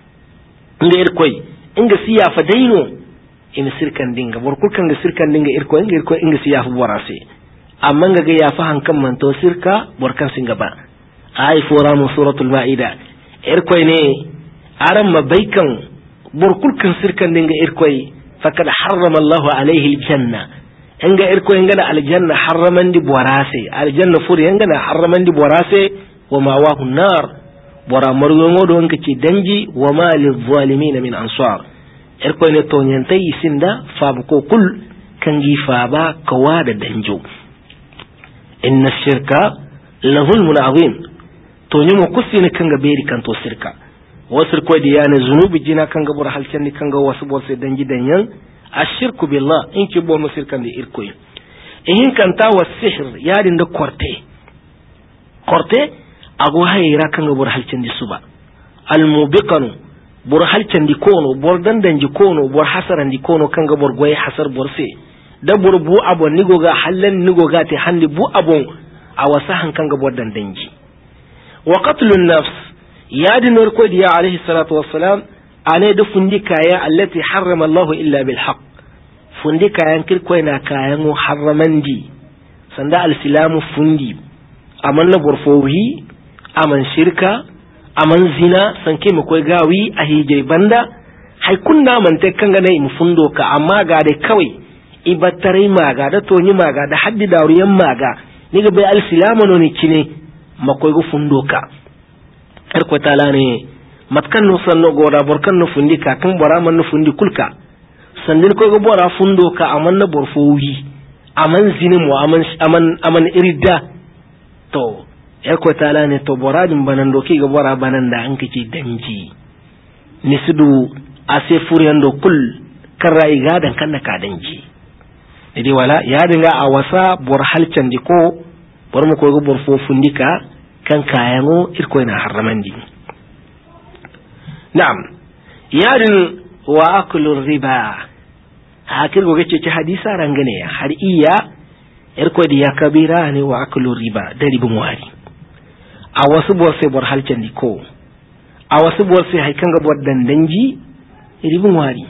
[SPEAKER 1] inga irko inga siyafa daino in sirkan dinga borkul kan ga sirkan dinga irko inga irko inga siya fu borase amma ga ya fa hankan man to sirka borkan singa ba ay fora mu suratul maida irko ne aran mabaikan borkul kan sirkan dinga irko fakad harrama Allahu alaihi aljanna inga irko inga da aljanna harraman di borase aljanna fur inga da harraman di borase wa ma wa nar bora margo ngodo inga ci danji wa ma lil zalimin min ansar irko ne to nyantai sinda fabu ko kul kangi faba kawa da danjo inna shirka la zulmun azim to nyimo kusini kanga beri kan to shirka wasir ko da yana zunubi jina kanga bur halcen ni kanga wasu bor sai danji danyan ashirku billah in ki bo musirkan da irko in kan ta wasihr yadin da korte korte ago hayra kanga bur halcen di suba al mubiqanu bor halcan di kono bor dandan di kono bor hasaran di kono kanga bor goye hasar borse da bor bu abon nigo ga hallan nigo ga te handi bu abon a wasahan kanga bor dandan ji wa qatlun nafs ya dinar ko diya alaihi salatu wassalam ane da fundi kaya allati harrama Allah illa bil haqq fundi kayan kirko na kayan harraman di sanda al-islamu fundi amanna borfowi aman shirka aman zina sanke mu koi gawi a hijai banda hay kunna man te kanga nay mu fundo ka amma ga da kawai ibattarai maga da toni maga da haddi dawriyan maga ni ga bai al-islamu no ni kine makoi go fundo ka er ko tala ne matkan no sanno goda borkan no fundi ka kan bora man no fundi kulka sandin ko ga bora fundo ka aman na borfowi aman zinin mu aman aman aman irida to ya ko tala ne to boradin banan do ki ga bora banan da an kike danji nisudu ase furiyando kul karra igadan kanna ka danji idi wala ya dinga a wasa bor halcan di ko bor mu ko ga borfo fundika kan kayango irko ina harramandi na'am yarin wa aklu riba hakir goge ce hadisa rangane har iya irko di ya kabira ne wa aklu riba da ribin wari a wasu bor sai bor halcan di ko a wasu bor sai haikan ga bor dandanji ribin wari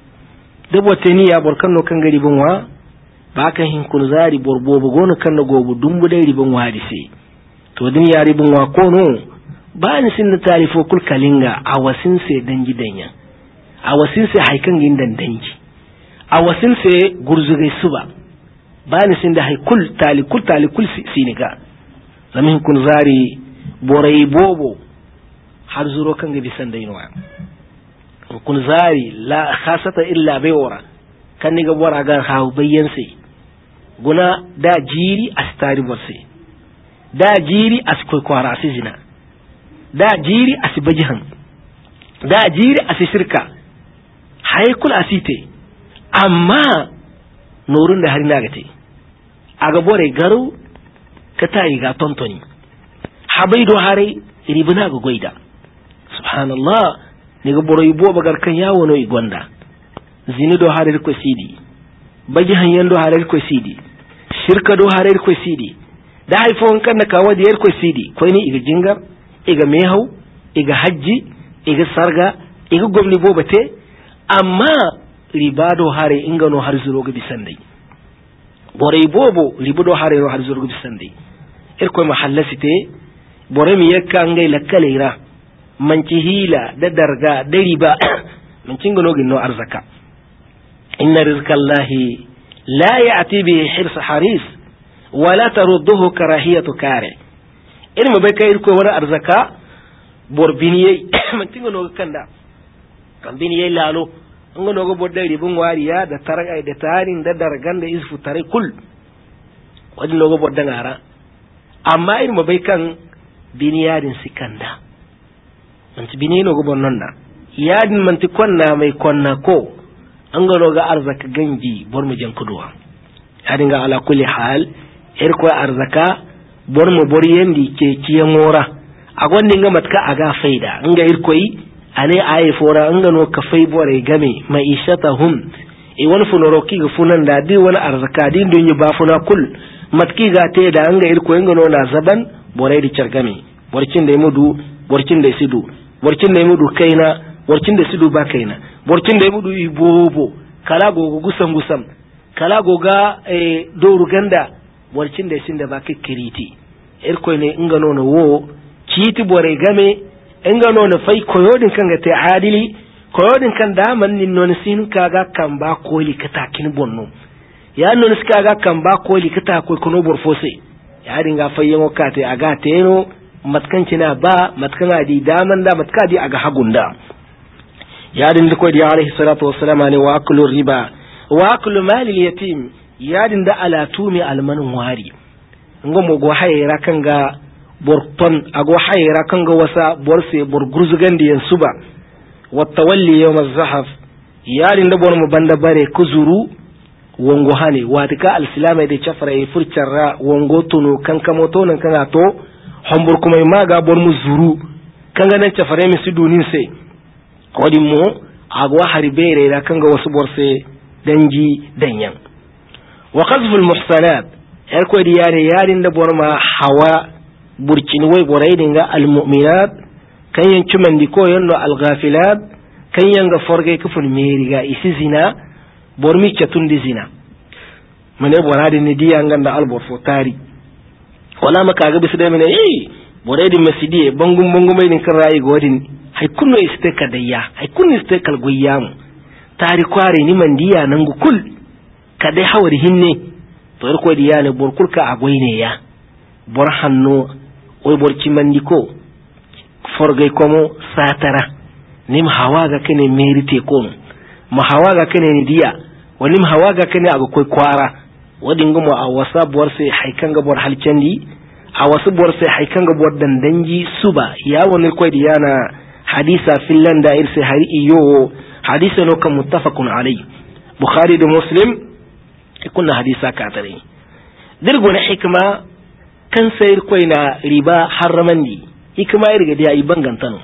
[SPEAKER 1] da boteni ya bor kan no kan ga ribin wa ba kan hin kun zari bor bobo gono kan no gobu dumbu dai ribin wari sai to din ya ribin wa kono ba ni sin da tarifo kul kalinga a wasin sai danji danya a wasin sai haikan gin dandanji a wasin sai gurzugai suba ba ni sin da haikul tali kul tali kul siniga zamin kun zari borai bobo har zuro kan ga bisan da yinwa kun zari la khasata illa baywara kan ni ga bora ga hawo bayyan sai guna da jiri astari borse da jiri askoi kwara asi zina da jiri asi bajihan da jiri asi shirka haikul asite amma nurun da har na gate aga bore garu ka tayi ga tontoni habaido hare ribuna ga goida subhanallah ni ga boro ibo bagar kan yawo no igonda zini do hare ko sidi bajihan yando hare ko sidi shirka do hare ko sidi da haifon kan ka wadi yar ko sidi ko ni iga jingar iga mehau iga hajji iga sarga iga gomni bobate amma ribado hare ingano har zuro ga bisandai bore bobo ribudo hare ro har zuro ga bisandai ir ko mahallasite bore mi yakka ngai lakkaleira manci hila da darga da riba mancin gano ginno arzaka inna rizqallahi la ya'ti bi hirs haris wala tarudduhu karahiyatu kare ilmu bai kai ko wani arzaka bor biniyai mancin gano kanda kan biniyai lalo an gano go bodda ribun wariya da taraga da tarin da dargan da isfu tare kul wadi logo bodda ngara amma ilmu bai kan biniyarin sikanda manti binino go bonnonna yadin manti konna mai konna ko an gano ga arzaka ganji bor mu jan kuduwa yadin ga ala kulli hal er ko arzaka bor mu bor yendi ke ciye mora agonde nga matka aga faida nga ir koyi ane ayi fora an gano ka fai bore game mai ishatahum e wani funoroki ga funan da di wani arzaka din don yi bafuna kul matki ga te da an ga ir koyi ngano na zaban bore di chargame borcin da mudu borcin da sidu borcin da mudu kaina borcin da sidu ba kaina borcin da mudu ibobo kala gogo gusam gusam kala goga e doru ganda borcin da sinda ba kiriti irko ne ingano no wo kiti bore game ingano no fai koyodin kan ga ta adili koyodin kan da man nin non sin kaga kan ba koli katakin bonno ya non kaga kan ba koli kata ko kono borfose ya dinga fayyan wakate aga teno matkanci na ba matkana di daman da matka di aga hagunda ya din da kodi alaihi salatu wassalam ne wa aklu riba wa aklu mali al-yatim ya din da ala tumi almanun wari ngo mo go hayra kanga borton ago hayra kanga wasa borse bor gurzugan di yan suba wa tawalli yawm az-zahaf ya din da bor mu banda bare kuzuru wongo hane watika al-silama de chafra e furcarra wongo tunu kanka moto nan kana to hombur kuma maga bor mu zuru kanga nan chafare mi sidunin sai kodi mo agwa haribere da kanga wasu borse danji danyan wa qazfu al-muhsanat yar ko di yare yarin da borma hawa burkin wai borai dinga al-mu'minat kanyan cuman di ko yanno al-ghafilat kanyan ga forge kufun meriga isi zina bormi catun di zina mane boradi ni diya nganda albor fo tari wala maka ga bisu da mene eh boradi masidi bangum bangum mai din kan rayi godin hay kunno iste kadayya hay kunno iste kal goyyam tari kware ni mandiya nan gu kul kadai hawar hinne to ko diya ne bor kulka agoyne ya bor hanno oy bor ci mandiko forgay komo satara nim hawa ga kene merite kono mahawaga kane ni diya wani mahawaga kane aga koy kwara wadin gumo a wasa buwar sai haikan gabuwar halcandi a wasu buwar sai haikan gabuwar dandangi suba ya wani koy diyana hadisa fillan da irse hari iyo hadisa no kan muttafaqun alai bukhari da muslim kunna hadisa ka tare dirgo na hikma kan sayar koy na riba harramandi hikma irga da yi bangantano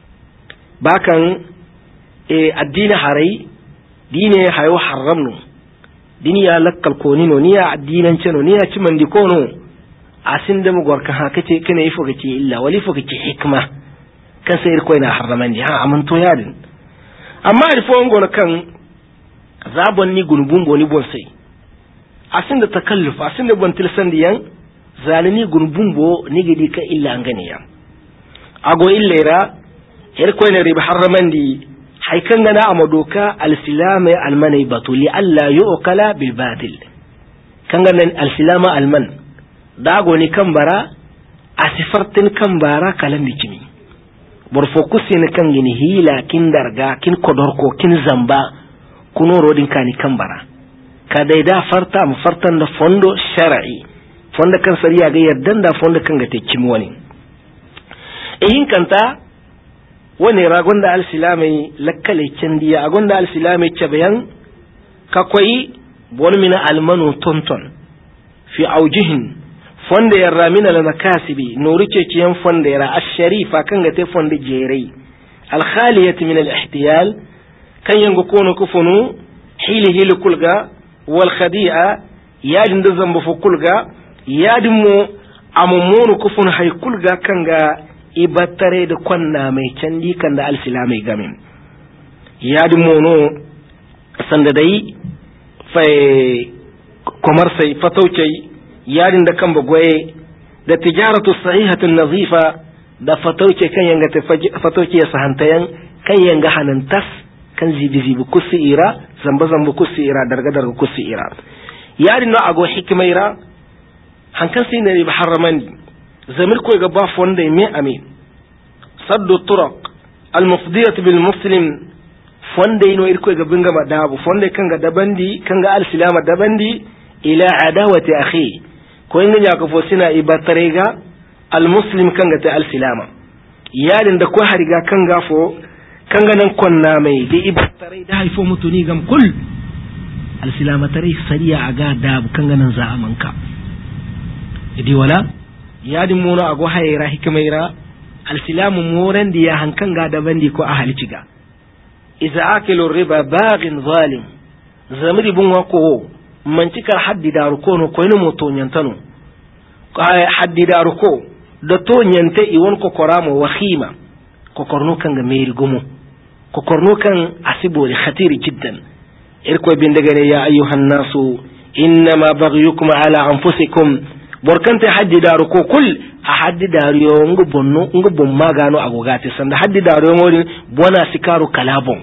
[SPEAKER 1] bakan e addini harai dine hayo haramno dini ya lakkal konino ni ya addinan ceno ni ya ci mandi kono asin da mu gorka ha kace kana yi fogace illa wali fogace hikma kan sayar koy na harramandi ha amanto yadin amma alfo ngona kan zabon ni gunbun boni bonsai asin da takalluf asin da bon tilsan diyan zalini gunbun bo ni gidi ka illa an gane ya ago illera er koy ne riba harramandi hay kan gana amadoka al-silama al-mani batuli alla yuqala bil batil kan gana al-silama al-man dago ni kan bara asifartin kan bara kalan bicimi bor fokusi ne kan gini hila kin darga kin kodorko kin zamba kuno rodin kani kan bara ka dai da farta mu fartan da fondo shar'i fonda kan sariya ga yardan da fonda kan ga tekimi wani ehin kanta wani ragon da al-silamai lakkale candiya agon da al-silamai cabayan kakwai wani mina almanu tonton fi aujihin fonda yarra mina la makasibi nuri ceciyan fonda yarra ash-sharifa kan ga te fonda jerai al-khaliyati min al-ihtiyal kan yango kono kufunu hili hili kulga wal khadi'a yadin da zamba fu kulga yadin mu amumunu kufunu hay kulga kanga ibatare da kwanna mai candi kan da al-silamai gamin yadin mono sanda dai fai komarsai fataucai yadin da kan bagwaye da tijaratu sahihatun nazifa da fatauce kan yanga ta fatauce ya sahantayan kan yanga hanantas kan zibi zibi kusiira zamba zamba kusiira darga darga kusiira yadin na ago hikmaira hankan sai ne ba harramani zamir ko ga ba fonda me amin saddu turuq al mufdiyat bil muslim fonda ino irko ga binga madabu fonda kanga dabandi kanga al silama dabandi ila adawati akhi ko inga ya ko fosina ibatarega al muslim kanga ta al silama yalin da ko hariga kanga fo kanga nan konna mai da ibatare da haifo mutuni gam kul al silama tare sariya aga dabu kanga nan za amanka idi wala yadin mono ago hayra hikmaira al-silamu moran di ya hankan ga daban di ko ahli ciga idza akilu riba baghin zalim zamiri bun wako man cikar haddi daru ko no ko ino moto nyantano ay haddi daru ko do to nyante i won ko koramo wakhima ko korno kan ga meri gumo ko korno kan asiboli khatiri jiddan irko bindagane ya ayyuhan nasu inma baghyukum ala anfusikum borkante haddi daru ko kul a haddi daru yo ngu bonno ngu bon magano agogati sanda haddi daru yo ngori bona sikaru kalabon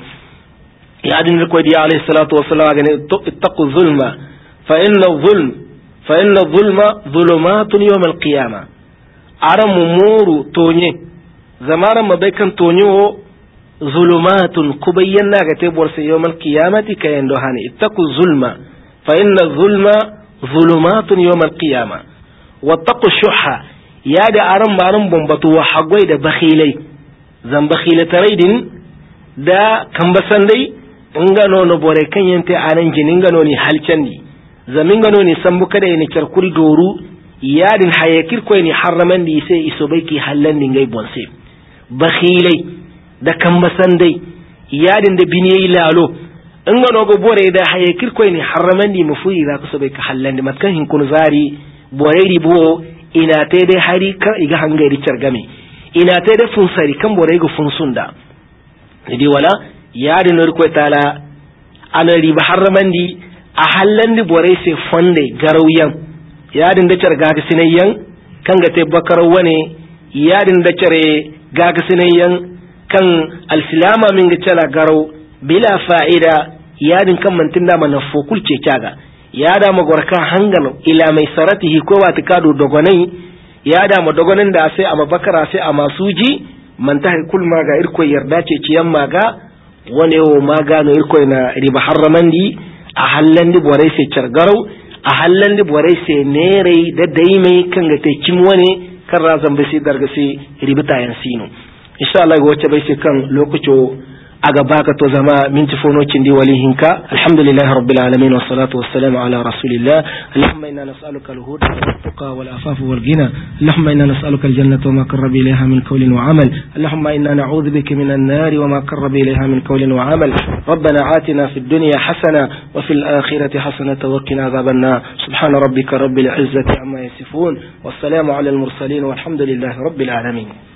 [SPEAKER 1] ya adin ko di alayhi salatu wassalam gane ittaqu zulma fa inna zulm fa inna zulma zulumatun yawm alqiyama aram muru tonye zamara mabaikan tonyo zulumatun kubayyana ga te borse yawm alqiyamati kayendo hani ittaqu zulma fa inna zulma zulumatun yawm alqiyama wattaqu shuhha ya da aran baran bombatu wa hagwai da bakhilai zan bakhila taraidin da kambasan dai ingano no bore kan yante anan jinin gano ni halcandi zamin gano ni sambu kada ni charkuri doru yadin hayakir ko ni harraman di sai iso baiki hallan ni ngai bonse bakhilai da kambasan dai yadin da biniyi lalo ingano go bore da hayakir ko ni harraman di mufuyi za ku so baiki hallan di matkan hin kun zari boreri bo ina te dai hari ka iga hangari chargame ina te dai funsari kan borei go funsunda idi wala yadi nor ko tala ana riba harramandi a hallandi borei se fonde garawyan yadin da charga ga sinayyan kan ga te bakar wane yadin da chare ga ga sinayyan kan alsilama min ga chala garaw bila fa'ida yadin kan mantinda mana fokul ce kaga yada magwarka hangano ila mai saratihi ko wata kado dogonai yada ma dogonan da sai a mabakara sai a masuji man ta kulma ga irko yarda ce ciyan maga wane wo magano irko na riba harramandi a hallandi borai sai chargarau a hallandi borai sai nere da daimai kan ga tai kim wane kan razan bai sai darga sai ribita yan sino insha Allah ga wacce bai sai kan lokaci aga baka to zama minti fonocin di walihinka alhamdulillahi rabbil alamin wassalatu wassalamu ala rasulillah allahumma inna nas'aluka al-huda wat-tuqa wal-afafa wal-ghina allahumma inna nas'aluka al-jannata wama qarraba ilayha min qawlin wa 'amal allahumma inna na'udhu bika min an-nar wama qarraba ilayha min qawlin wa 'amal rabbana atina fid dunya hasana wa fil akhirati hasanatan wa qina adhaban nar subhana rabbika rabbil izzati amma yasifun wassalamu ala al-mursalin walhamdulillahi rabbil alamin.